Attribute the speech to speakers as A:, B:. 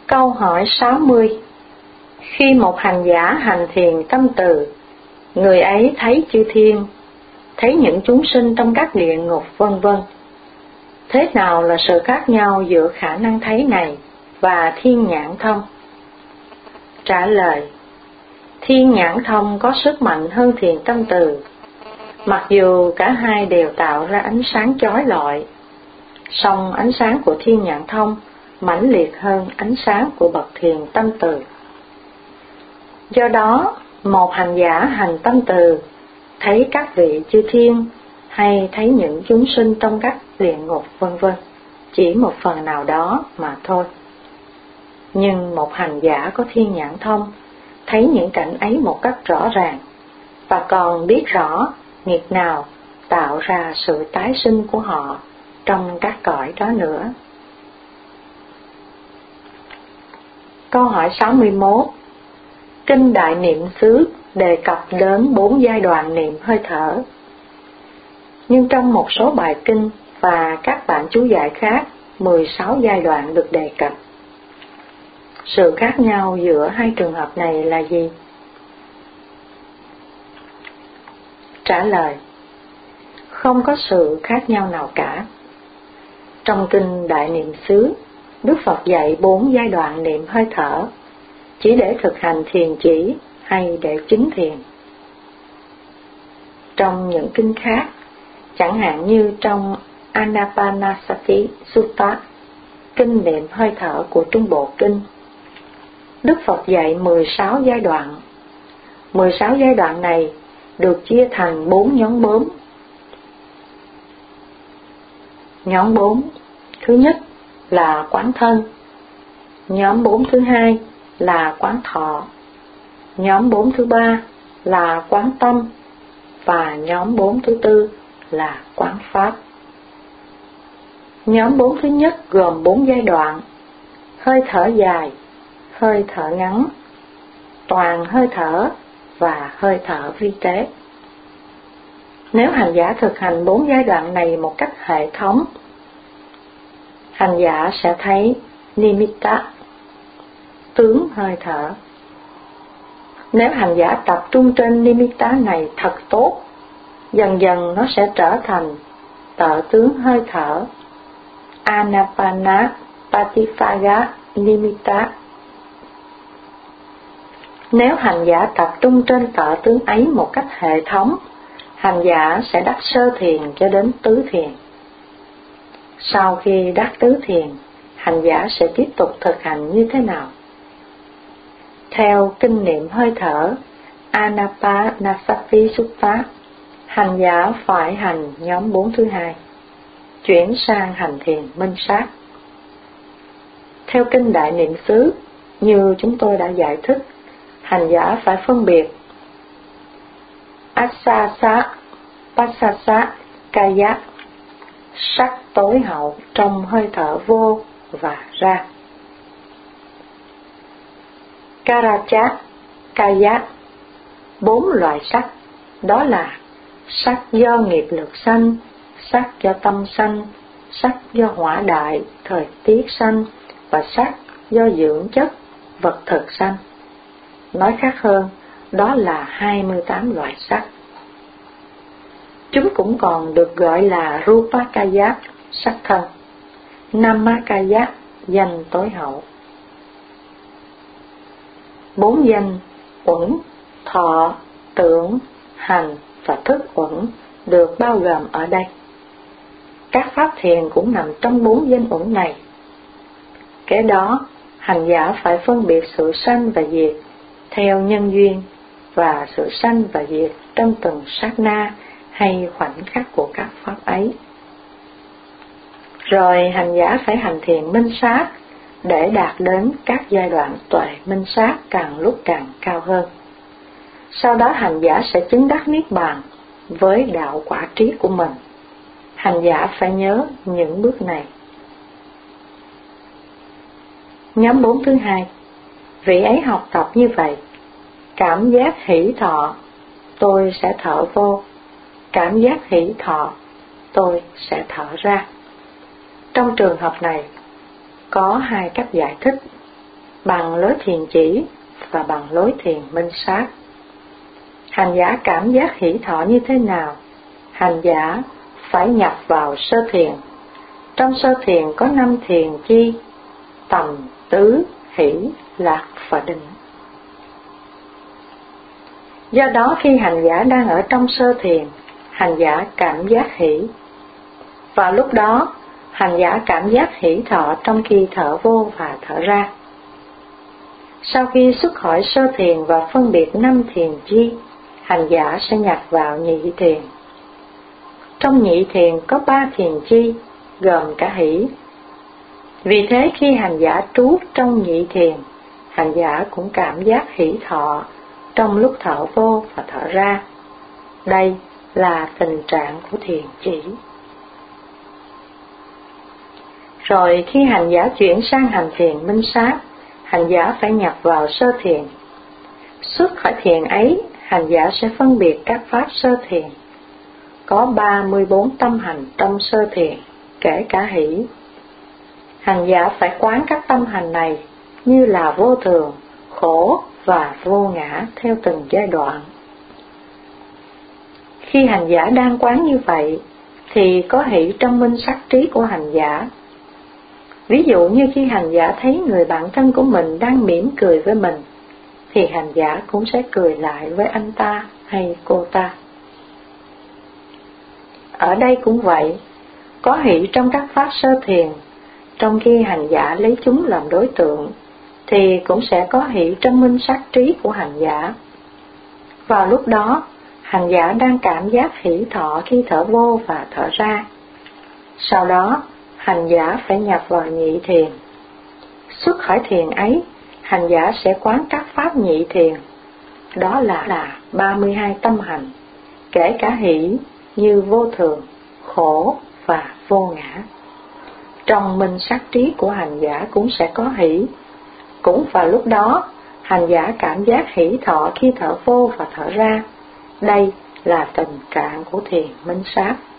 A: Câu hỏi 60. Khi một hành giả hành thiền tâm từ, người ấy thấy chư thiên, thấy những chúng sinh trong các địa ngục vân vân. Thế nào là sự khác nhau giữa khả năng thấy này và thiên nhãn thông? Trả lời: thiên nhãn thông có sức mạnh hơn thiền tâm từ, mặc dù cả hai đều tạo ra ánh sáng chói lọi, song ánh sáng của thiên nhãn thông mãnh liệt hơn ánh sáng của bậc thiền tâm từ. Do đó, một hành giả hành tâm từ thấy các vị chư thiên hay thấy những chúng sinh trong các địa ngục vân vân chỉ một phần nào đó mà thôi. Nhưng một hành giả có thiên nhãn thông thấy những cảnh ấy một cách rõ ràng, và còn biết rõ nghiệp nào tạo ra sự tái sinh của họ trong các cõi đó nữa. Câu hỏi 61. Kinh Đại Niệm xứ đề cập đến 4 giai đoạn niệm hơi thở, nhưng trong một số bài kinh và các bản chú giải khác, 16 giai đoạn được đề cập. Sự khác nhau giữa hai trường hợp này là gì? Trả lời: không có sự khác nhau nào cả. Trong kinh Đại Niệm xứ, Đức Phật dạy 4 giai đoạn niệm hơi thở, chỉ để thực hành thiền chỉ hay để chứng thiền. Trong những kinh khác, chẳng hạn như trong Anapanasati Sutta, kinh niệm hơi thở của Trung Bộ Kinh, Đức Phật dạy 16 giai đoạn. 16 giai đoạn này được chia thành 4 nhóm 4. Nhóm 4 thứ nhất là quán thân, nhóm 4 thứ hai là quán thọ, nhóm 4 thứ ba là quán tâm, và nhóm 4 thứ tư là quán pháp. Nhóm 4 thứ nhất gồm 4 giai đoạn: hơi thở dài, hơi thở ngắn, toàn hơi thở và hơi thở vi tế. Nếu hành giả thực hành 4 giai đoạn này một cách hệ thống, hành giả sẽ thấy nimitta, tướng hơi thở. Nếu hành giả tập trung trên nimitta này thật tốt, dần dần nó sẽ trở thành tợ tướng hơi thở, Anapana Patipaga Nimitta. Nếu hành giả tập trung trên tợ tướng ấy một cách hệ thống, hành giả sẽ đắc sơ thiền cho đến tứ thiền. Sau khi đắc tứ thiền, hành giả sẽ tiếp tục thực hành như thế nào? Theo kinh niệm hơi thở Anapanasati Sutta, hành giả phải hành nhóm 4 thứ hai, chuyển sang hành thiền minh sát. Theo kinh Đại Niệm xứ, như chúng tôi đã giải thích, hành giả phải phân biệt Asasa, Pasasa, Kaya, sắc tối hậu trong hơi thở vô và ra. Karacha, Kaya, 4 loại sắc, đó là sắc do nghiệp lực sanh, sắc do tâm sanh, sắc do hỏa đại, thời tiết sanh, và sắc do dưỡng chất, vật thực sanh. Nói khác hơn, đó là 28 loại sắc. Chúng cũng còn được gọi là Rupakaya, sắc thân, Namakaya, danh tối hậu. 4 danh uẩn, thọ, tưởng, hành và thức uẩn được bao gồm ở đây. Các pháp thiền cũng nằm trong 4 danh uẩn này. Kế đó, hành giả phải phân biệt sự sanh và diệt theo nhân duyên, và sự sanh và diệt trong từng sát na hay khoảnh khắc của các pháp ấy. Rồi hành giả phải hành thiền minh sát để đạt đến các giai đoạn tuệ minh sát càng lúc càng cao hơn. Sau đó hành giả sẽ chứng đắc niết bàn với đạo quả trí của mình. Hành giả phải nhớ những bước này. Nhóm 4 thứ hai, vị ấy học tập như vậy: cảm giác hỷ thọ, tôi sẽ thở vô; cảm giác hỷ thọ, tôi sẽ thở ra. Trong trường hợp này, có 2 cách giải thích. bằng lối thiền chỉ và bằng lối thiền minh sát. Hành giả cảm giác hỷ thọ như thế nào? Hành giả phải nhập vào sơ thiền. Trong sơ thiền có 5 thiền chi: tầm, tứ, hỷ, lạc và định. Do đó khi hành giả đang ở trong sơ thiền, hành giả cảm giác hỷ. Và lúc đó, hành giả cảm giác hỷ thọ trong khi thở vô và thở ra. Sau khi xuất khỏi sơ thiền và phân biệt 5 thiền chi, hành giả sẽ nhập vào nhị thiền. Trong nhị thiền có 3 thiền chi, gồm cả hỷ. Vì thế khi hành giả trú trong nhị thiền, hành giả cũng cảm giác hỷ thọ trong lúc thở vô và thở ra. Đây là tình trạng của thiền chỉ. Rồi khi hành giả chuyển sang hành thiền minh sát, hành giả phải nhập vào sơ thiền. Xuất khỏi thiền ấy, hành giả sẽ phân biệt các pháp sơ thiền. Có 34 tâm hành trong sơ thiền, kể cả hỷ. Hành giả phải quán các tâm hành này như là vô thường, khổ và vô ngã theo từng giai đoạn. Khi hành giả đang quán như vậy, thì có hỷ trong minh sát trí của hành giả. Ví dụ như khi hành giả thấy người bạn thân của mình đang mỉm cười với mình, thì hành giả cũng sẽ cười lại với anh ta hay cô ta. Ở đây cũng vậy, có hỷ trong các pháp sơ thiền, trong khi hành giả lấy chúng làm đối tượng, thì cũng sẽ có hỷ trong minh sát trí của hành giả. Vào lúc đó, hành giả đang cảm giác hỷ thọ khi thở vô và thở ra. Sau đó, hành giả phải nhập vào nhị thiền. Xuất khỏi thiền ấy, hành giả sẽ quán các pháp nhị thiền. Đó là 32 tâm hành, kể cả hỷ như vô thường, khổ và vô ngã. Trong minh sát trí của hành giả cũng sẽ có hỷ. Cũng vào lúc đó, hành giả cảm giác hỷ thọ khi thở vô và thở ra. Đây là tình trạng của thiền minh sát.